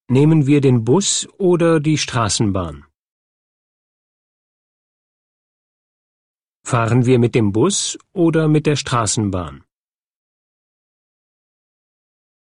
Nehmen wir den Bus oder die Straßenbahn? Fahren wir mit dem Bus oder mit der Straßenbahn?